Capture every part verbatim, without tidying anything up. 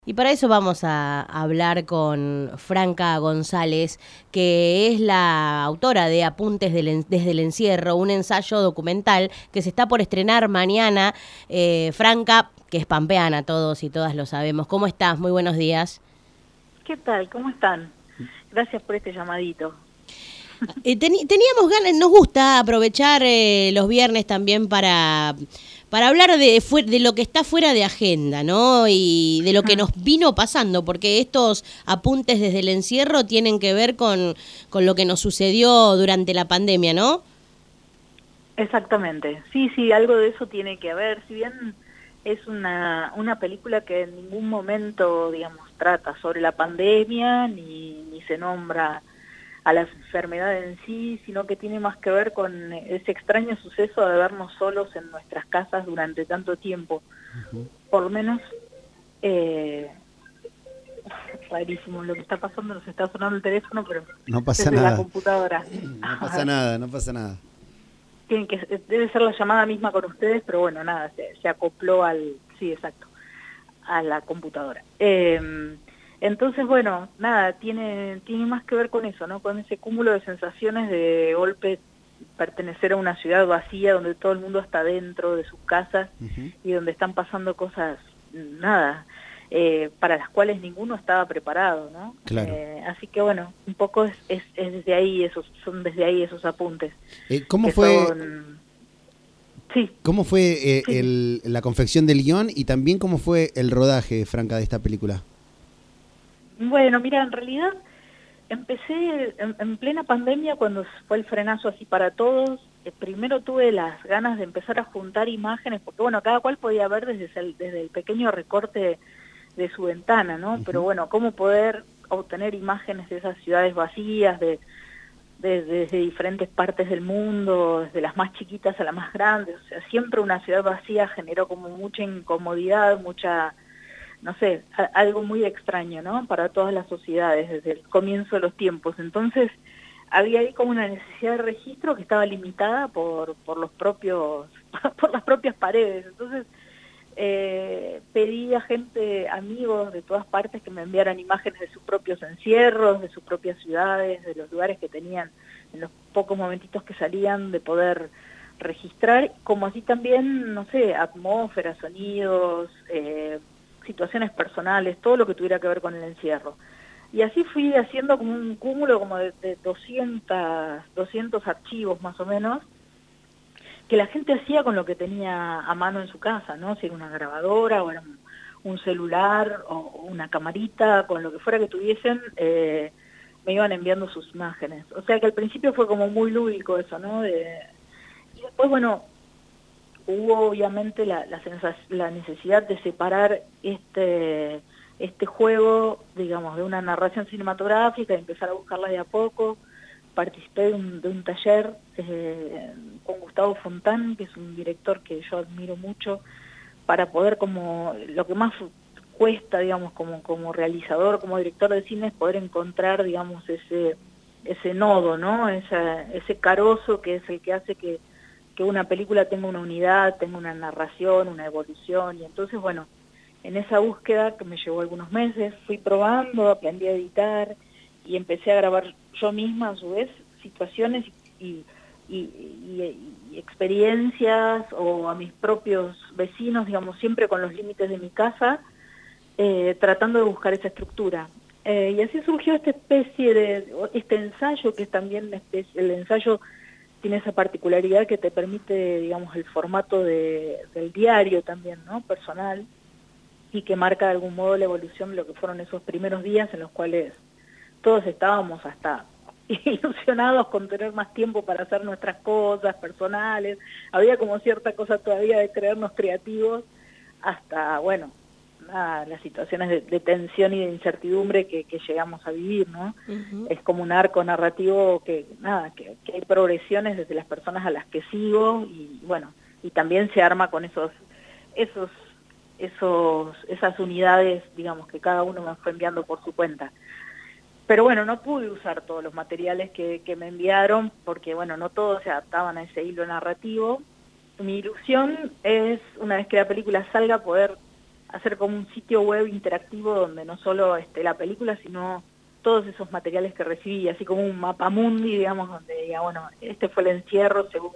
Y para eso vamos a hablar con Franca González, que es la autora de Apuntes del en- desde el encierro, un ensayo documental que se está por estrenar mañana. Eh, Franca, que es pampeana, todos y todas lo sabemos. ¿Cómo estás? Muy buenos días. ¿Qué tal? ¿Cómo están? Gracias por este llamadito. Eh, teni- teníamos ganas, nos gusta aprovechar eh, los viernes también para, para hablar de, fue- de lo que está fuera de agenda, ¿no? Y de lo que nos vino pasando, porque estos apuntes desde el encierro tienen que ver con, con lo que nos sucedió durante la pandemia, ¿no? Exactamente. Sí, sí, algo de eso tiene que haber. Si bien es una, una película que en ningún momento, digamos, trata sobre la pandemia, ni, ni se nombra a la enfermedad en sí, sino que tiene más que ver con ese extraño suceso de vernos solos en nuestras casas durante tanto tiempo. Por lo menos, eh, rarísimo lo que está pasando, nos está sonando el teléfono, pero No pasa desde la nada. computadora. No A pasa ver. nada, no pasa nada. Tienen que, debe ser la llamada misma con ustedes, pero bueno, nada, se, se acopló al, sí, exacto, a la computadora. Eh, entonces, bueno, nada, tiene, tiene más que ver con eso, ¿no? Con ese cúmulo de sensaciones de golpe pertenecer a una ciudad vacía donde todo el mundo está dentro de sus casas Ujú. y donde están pasando cosas, nada, eh, para las cuales ninguno estaba preparado, ¿no? Claro. Eh, así que bueno, un poco es, es, es desde ahí, esos, son desde ahí esos apuntes Eh, ¿Cómo que fue, son, sí, cómo fue eh, sí, sí. el- la confección del guión y también cómo fue el rodaje, Franca, de esta película? Bueno, mira, en realidad empecé en, en plena pandemia cuando fue el frenazo así para todos. Eh, primero tuve las ganas de empezar a juntar imágenes, porque bueno, cada cual podía ver desde el, desde el pequeño recorte de su ventana, ¿no? Pero Ujú. bueno, cómo poder obtener imágenes de esas ciudades vacías, de, de- desde diferentes partes del mundo, desde las más chiquitas a las más grandes. O sea, siempre una ciudad vacía generó como mucha incomodidad, mucha, no sé, a- algo muy extraño, ¿no? Para todas las sociedades desde el comienzo de los tiempos. Entonces, había ahí como una necesidad de registro que estaba limitada por, por los propios, por las propias paredes. Entonces, eh, pedí a gente, amigos de todas partes, que me enviaran imágenes de sus propios encierros, de sus propias ciudades, de los lugares que tenían en los pocos momentitos que salían de poder registrar, como así también, no sé, atmósferas, sonidos, eh, situaciones personales, todo lo que tuviera que ver con el encierro. Y así fui haciendo como un cúmulo como de, de doscientos, doscientos archivos más o menos, que la gente hacía con lo que tenía a mano en su casa, ¿no? Si era una grabadora o era un, un celular o una camarita, con lo que fuera que tuviesen, eh, me iban enviando sus imágenes. O sea que al principio fue como muy lúdico eso, ¿no? De, y después, bueno, hubo obviamente la, la, sensas- la necesidad de separar este, este juego, digamos, de una narración cinematográfica y empezar a buscarla de a poco. Participé de un, de un taller eh, con Gustavo Fontán, que es un director que yo admiro mucho, para poder, como lo que más cuesta, digamos, como, como realizador, como director de cine, es poder encontrar, digamos, ese, ese nodo, ¿no? Esa, ese carozo que es el que hace que, que una película tenga una unidad, tenga una narración, una evolución. Y entonces, bueno, en esa búsqueda, que me llevó algunos meses, fui probando, aprendí a editar y empecé a grabar yo misma, a su vez, situaciones y, y, y, y experiencias, o a mis propios vecinos, digamos, siempre con los límites de mi casa, eh, tratando de buscar esa estructura. Eh, y así surgió esta especie de, este ensayo, que es también una especie, el ensayo tiene esa particularidad que te permite, digamos, el formato de, del diario también, ¿no? Personal, y que marca de algún modo la evolución de lo que fueron esos primeros días en los cuales todos estábamos hasta ilusionados con tener más tiempo para hacer nuestras cosas personales. Había como cierta cosa todavía de creernos creativos, hasta, bueno, nada, las situaciones de, de tensión y de incertidumbre que, que llegamos a vivir, ¿no? Ujú. Es como un arco narrativo que, nada, que, que hay progresiones desde las personas a las que sigo, y bueno, y también se arma con esos, esos, esos, esas unidades, digamos, que cada uno me fue enviando por su cuenta. Pero bueno, no pude usar todos los materiales que, que me enviaron, porque bueno, no todos se adaptaban a ese hilo narrativo. Mi ilusión es, una vez que la película salga, poder hacer como un sitio web interactivo donde no solo esté la película, sino todos esos materiales que recibí, así como un mapamundi, digamos, donde diga, bueno, este fue el encierro según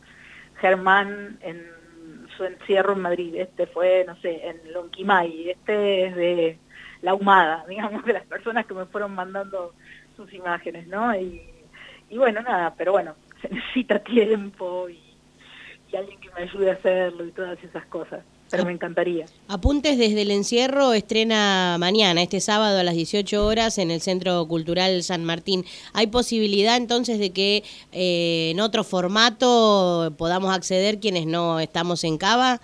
Germán en su encierro en Madrid, este fue, no sé, en Lonquimay, este es de La Humada, digamos, de las personas que me fueron mandando sus imágenes, ¿no? Y, y bueno, nada, pero bueno, se necesita tiempo y, y alguien que me ayude a hacerlo y todas esas cosas. Pero me encantaría. Apuntes desde el encierro estrena mañana, este sábado a las dieciocho horas en el Centro Cultural San Martín. ¿Hay posibilidad entonces de que eh, en otro formato podamos acceder quienes no estamos en Cava?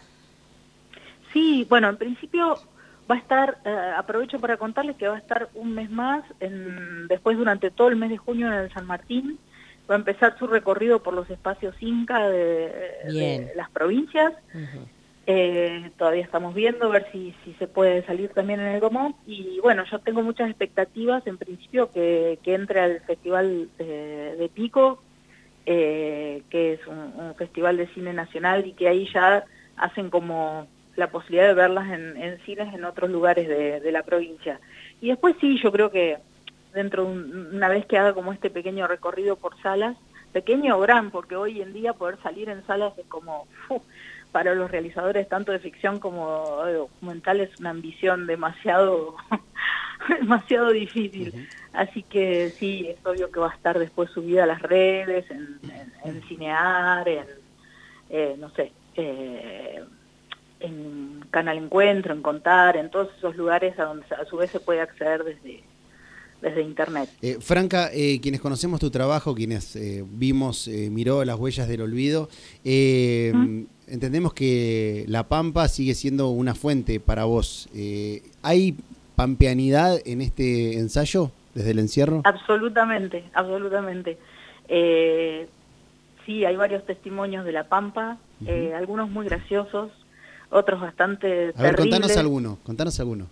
Sí, bueno, en principio va a estar, eh, aprovecho para contarles que va a estar un mes más, en, después durante todo el mes de junio en el San Martín. Va a empezar su recorrido por los espacios Inca de, de las provincias. Uh-huh. Eh, todavía estamos viendo, a ver si, si se puede salir también en el Gomón, y bueno, yo tengo muchas expectativas, en principio, que, que entre al Festival de, de Pico, eh, que es un, un festival de cine nacional, y que ahí ya hacen como la posibilidad de verlas en, en cines en otros lugares de, de la provincia. Y después sí, yo creo que dentro de un, una vez que haga como este pequeño recorrido por salas, pequeño o gran, porque hoy en día poder salir en salas es como... Uf, para los realizadores tanto de ficción como de documental es una ambición demasiado demasiado difícil. Uh-huh. Así que sí, es obvio que va a estar después subida a las redes, en, en, en Cinear, en, eh, no sé, eh, en Canal Encuentro, en Contar, en todos esos lugares a donde a su vez se puede acceder desde... desde internet. Eh, Franca, eh, quienes conocemos tu trabajo, quienes eh, vimos, eh, miró Las Huellas del Olvido, eh, ¿Mm? entendemos que La Pampa sigue siendo una fuente para vos. Eh, ¿Hay pampeanidad en este ensayo desde el encierro? Absolutamente, absolutamente. Eh, sí, hay varios testimonios de La Pampa, uh-huh. eh, algunos muy graciosos, otros bastante terribles. A ver, contanos alguno, contanos alguno.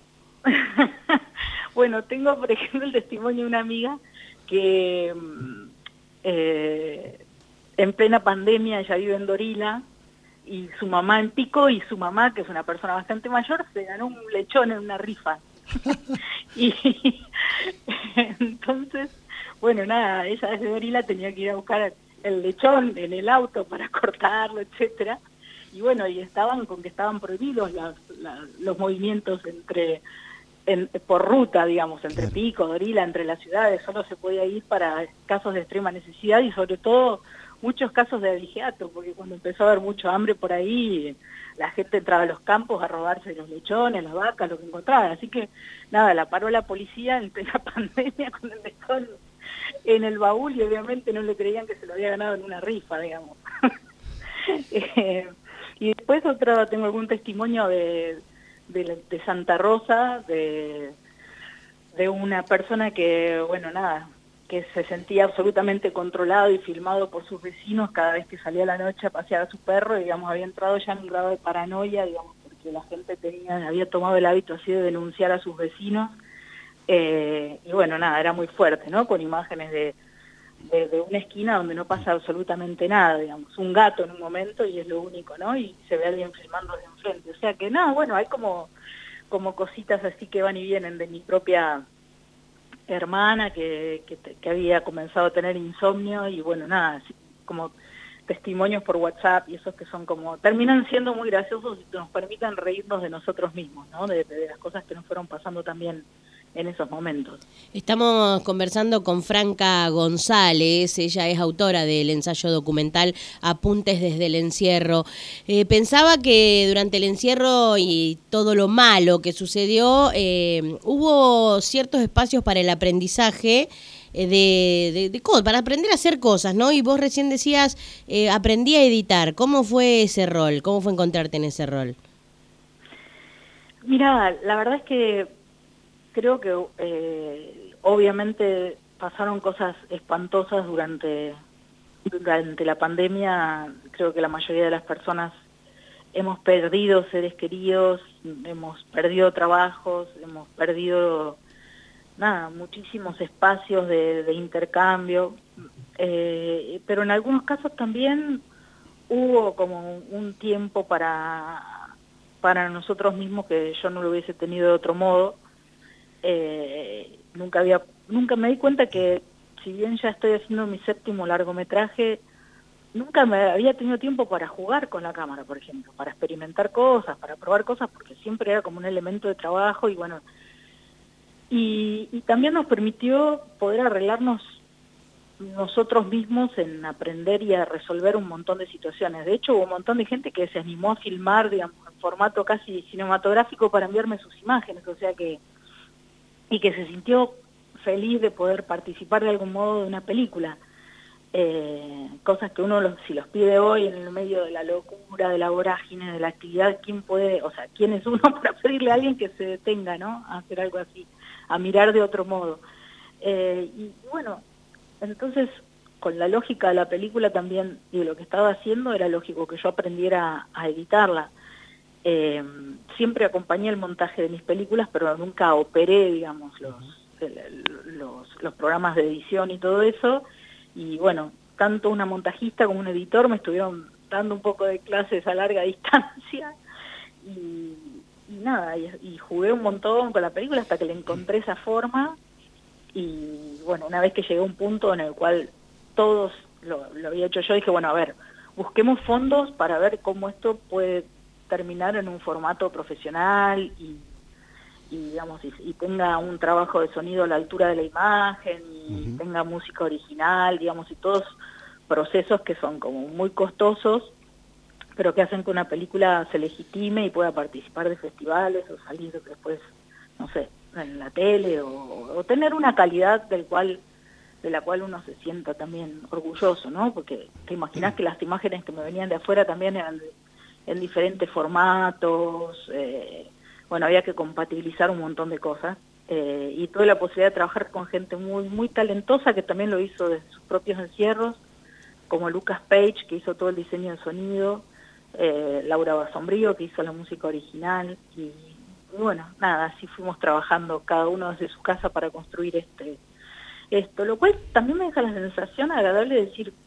Bueno, tengo, por ejemplo, el testimonio de una amiga que eh, en plena pandemia ella vive en Dorila y su mamá en Pico, y su mamá, que es una persona bastante mayor, se ganó un lechón en una rifa. Y entonces, bueno, nada, ella desde Dorila tenía que ir a buscar el lechón en el auto para cortarlo, etcétera. Y bueno, y estaban con que estaban prohibidos las, las, los movimientos entre... En, por ruta, digamos, entre claro. Pico, Dorila, entre las ciudades, solo se podía ir para casos de extrema necesidad y sobre todo muchos casos de abigeato, porque cuando empezó a haber mucho hambre por ahí, la gente entraba a los campos a robarse los lechones, las vacas, lo que encontraban. Así que, nada, la paró la policía en plena pandemia con el lechón en el baúl y obviamente no le creían que se lo había ganado en una rifa, digamos. eh, y después otra, tengo algún testimonio de... De, de Santa Rosa, de, de una persona que, bueno, nada, que se sentía absolutamente controlado y filmado por sus vecinos cada vez que salía a la noche a pasear a su perro, y, digamos, había entrado ya en un grado de paranoia, digamos, porque la gente tenía, había tomado el hábito así de denunciar a sus vecinos, eh, y bueno, nada, era muy fuerte, ¿no?, con imágenes de, de, de una esquina donde no pasa absolutamente nada, digamos, un gato en un momento y es lo único, ¿no?, y se ve a alguien filmando desde enfrente, o sea que nada, bueno, hay como, como cositas así que van y vienen de mi propia hermana que, que, que había comenzado a tener insomnio y bueno, nada, así como testimonios por WhatsApp y esos que son como, terminan siendo muy graciosos y nos permiten reírnos de nosotros mismos, ¿no?, de, de las cosas que nos fueron pasando también en esos momentos. Estamos conversando con Franca González, ella es autora del ensayo documental Apuntes desde el encierro. Eh, pensaba que durante el encierro y todo lo malo que sucedió, eh, hubo ciertos espacios para el aprendizaje de, de, de cosas, para aprender a hacer cosas, ¿no? Y vos recién decías, eh, aprendí a editar. ¿Cómo fue ese rol? ¿Cómo fue encontrarte en ese rol? Mira, la verdad es que creo que eh, obviamente pasaron cosas espantosas durante, durante la pandemia. Creo que la mayoría de las personas hemos perdido seres queridos, hemos perdido trabajos, hemos perdido nada, muchísimos espacios de, de intercambio, eh, pero en algunos casos también hubo como un tiempo para... para nosotros mismos que yo no lo hubiese tenido de otro modo. Eh, nunca había, nunca me di cuenta que, si bien ya estoy haciendo mi séptimo largometraje, nunca me había tenido tiempo para jugar con la cámara, por ejemplo, para experimentar cosas, para probar cosas, porque siempre era como un elemento de trabajo y bueno, y, y también nos permitió poder arreglarnos nosotros mismos en aprender y a resolver un montón de situaciones. De hecho, hubo un montón de gente que se animó a filmar, digamos, en formato casi cinematográfico para enviarme sus imágenes, o sea que, y que se sintió feliz de poder participar de algún modo de una película. Eh, cosas que uno los, si los pide hoy en el medio de la locura, de la vorágine, de la actividad, ¿quién puede, o sea, quién es uno para pedirle a alguien que se detenga, ¿no?, a hacer algo así, a mirar de otro modo? Eh, y bueno, entonces, con la lógica de la película también, y de lo que estaba haciendo, era lógico que yo aprendiera a editarla. Eh, siempre acompañé el montaje de mis películas, pero nunca operé, digamos, los, los, los programas de edición y todo eso. Y bueno, tanto una montajista como un editor me estuvieron dando un poco de clases a larga distancia. Y, y nada, y, y jugué un montón con la película hasta que le encontré esa forma. Y bueno, una vez que llegué a un punto en el cual todos lo, lo había hecho yo, dije, bueno, a ver, busquemos fondos para ver cómo esto puede terminar en un formato profesional y, y digamos, y, y tenga un trabajo de sonido a la altura de la imagen, y uh-huh. tenga música original, digamos, y todos procesos que son como muy costosos, pero que hacen que una película se legitime y pueda participar de festivales o salir después, no sé, en la tele, o, o tener una calidad del cual de la cual uno se sienta también orgulloso, ¿no? Porque te imaginas que las imágenes que me venían de afuera también eran de, en diferentes formatos, eh, bueno, había que compatibilizar un montón de cosas, eh, y tuve la posibilidad de trabajar con gente muy muy talentosa que también lo hizo desde sus propios encierros, como Lucas Page, que hizo todo el diseño de sonido, eh, Laura Basombrío, que hizo la música original, y Y bueno, nada, así fuimos trabajando cada uno desde su casa para construir este esto, lo cual también me deja la sensación agradable de decir,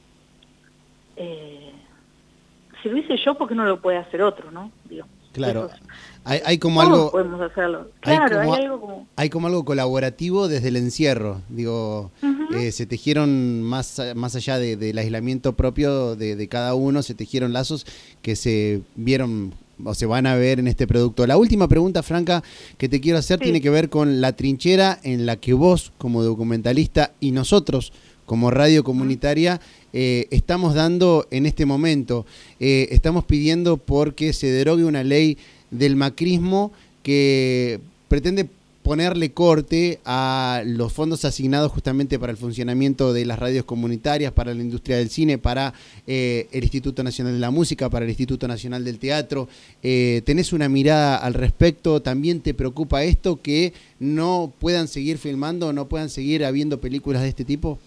eh, si lo hice yo, ¿por qué no lo puede hacer otro, no? Digo, claro, eso, hay, hay como todos algo... podemos hacerlo. Claro, hay, como, hay algo como... Hay como algo colaborativo desde el encierro, digo, uh-huh. eh, se tejieron más, más allá de, del aislamiento propio de, de cada uno, se tejieron lazos que se vieron... o se van a ver en este producto. La última pregunta, Franca, que te quiero hacer sí. tiene que ver con la trinchera en la que vos, como documentalista, y nosotros, como radio comunitaria, eh, estamos dando en este momento. Eh, estamos pidiendo porque se derogue una ley del macrismo que pretende ponerle corte a los fondos asignados justamente para el funcionamiento de las radios comunitarias, para la industria del cine, para eh, el Instituto Nacional de la Música, para el Instituto Nacional del Teatro. Eh, ¿tenés una mirada al respecto? ¿También te preocupa esto, que no puedan seguir filmando, no puedan seguir habiendo películas de este tipo?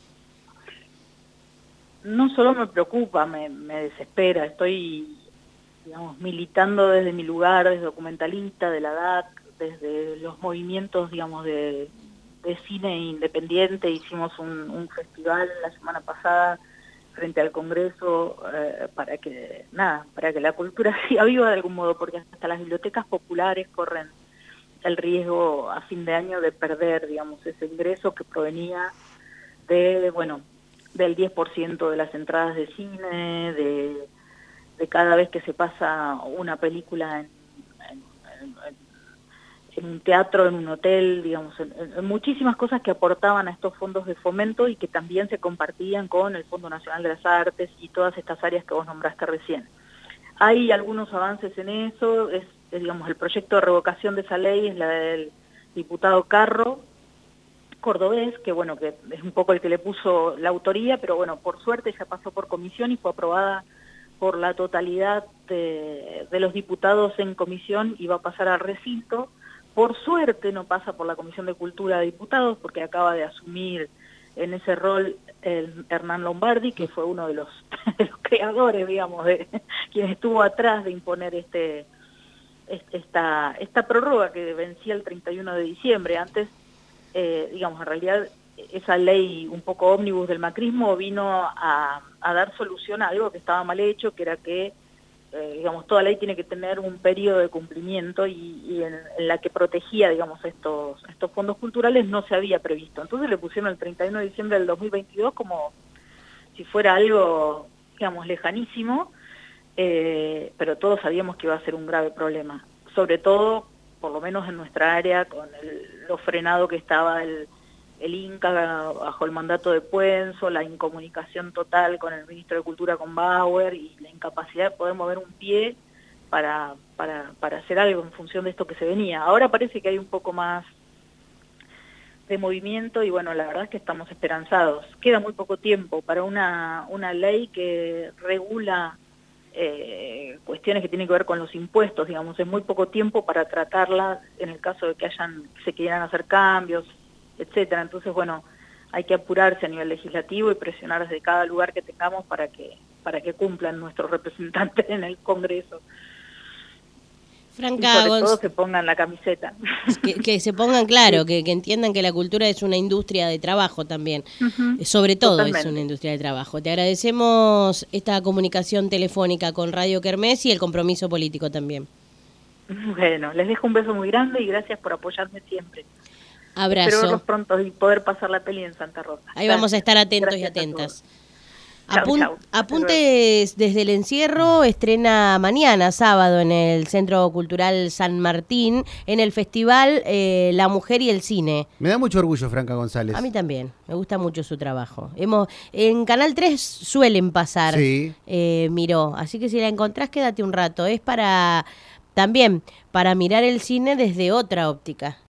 No solo me preocupa, me, me desespera. Estoy, digamos, militando desde mi lugar, desde documentalista, de la D A C, desde los movimientos, digamos, de, de cine independiente. Hicimos un, un festival la semana pasada frente al Congreso eh, para que, nada, para que la cultura siga viva de algún modo, porque hasta las bibliotecas populares corren el riesgo a fin de año de perder, digamos, ese ingreso que provenía de, bueno, del diez por ciento de las entradas de cine, de, de cada vez que se pasa una película en, en, en en un teatro, en un hotel, digamos, en, en muchísimas cosas que aportaban a estos fondos de fomento y que también se compartían con el Fondo Nacional de las Artes y todas estas áreas que vos nombraste recién. Hay algunos avances en eso, es, es digamos, el proyecto de revocación de esa ley es la del diputado Carro, cordobés, que bueno, que es un poco el que le puso la autoría, pero bueno, por suerte ya pasó por comisión y fue aprobada por la totalidad de, de los diputados en comisión y va a pasar al recinto. Por suerte no pasa por la Comisión de Cultura de Diputados, porque acaba de asumir en ese rol el Hernán Lombardi, que fue uno de los, de los creadores, digamos, de quien estuvo atrás de imponer este esta esta prórroga que vencía el treinta y uno de diciembre. Antes, eh, digamos, en realidad esa ley un poco ómnibus del macrismo vino a, a dar solución a algo que estaba mal hecho, que era que eh, digamos, toda ley tiene que tener un periodo de cumplimiento y, y en, en la que protegía, digamos, estos, estos fondos culturales no se había previsto. Entonces le pusieron el treinta y uno de diciembre del dos mil veintidós como si fuera algo, digamos, lejanísimo, eh, pero todos sabíamos que iba a ser un grave problema, sobre todo, por lo menos en nuestra área, con el, lo frenado que estaba el, el Inca bajo el mandato de Puenzo, la incomunicación total con el ministro de Cultura, con Bauer, y la incapacidad de poder mover un pie para, para, para hacer algo en función de esto que se venía. Ahora parece que hay un poco más de movimiento y bueno, la verdad es que estamos esperanzados. Queda muy poco tiempo para una, una ley que regula eh, cuestiones que tienen que ver con los impuestos, digamos, es muy poco tiempo para tratarla en el caso de que hayan, se quieran hacer cambios, etcétera. Entonces, bueno, hay que apurarse a nivel legislativo y presionar desde cada lugar que tengamos para que, para que cumplan nuestros representantes en el Congreso. Franca, y sobre Gonz... todo se pongan la camiseta. Que, que se pongan claro, sí. que, que entiendan que la cultura es una industria de trabajo también. Uh-huh. Sobre todo Totalmente. es una industria de trabajo. Te agradecemos esta comunicación telefónica con Radio Kermés y el compromiso político también. Bueno, les dejo un beso muy grande y gracias por apoyarme siempre. Abrazo. Espero verlos pronto y poder pasar la peli en Santa Rosa. Ahí Gracias. vamos a estar atentos Gracias y atentas. Chau, Apun chau. apuntes desde el encierro, estrena mañana, sábado, en el Centro Cultural San Martín, en el festival eh, La Mujer y el Cine. Me da mucho orgullo, Franca González. A mí también, me gusta mucho su trabajo. Hemos En Canal tres suelen pasar, sí. eh, Miró, así que si la encontrás, quédate un rato. Es para, también, para mirar el cine desde otra óptica.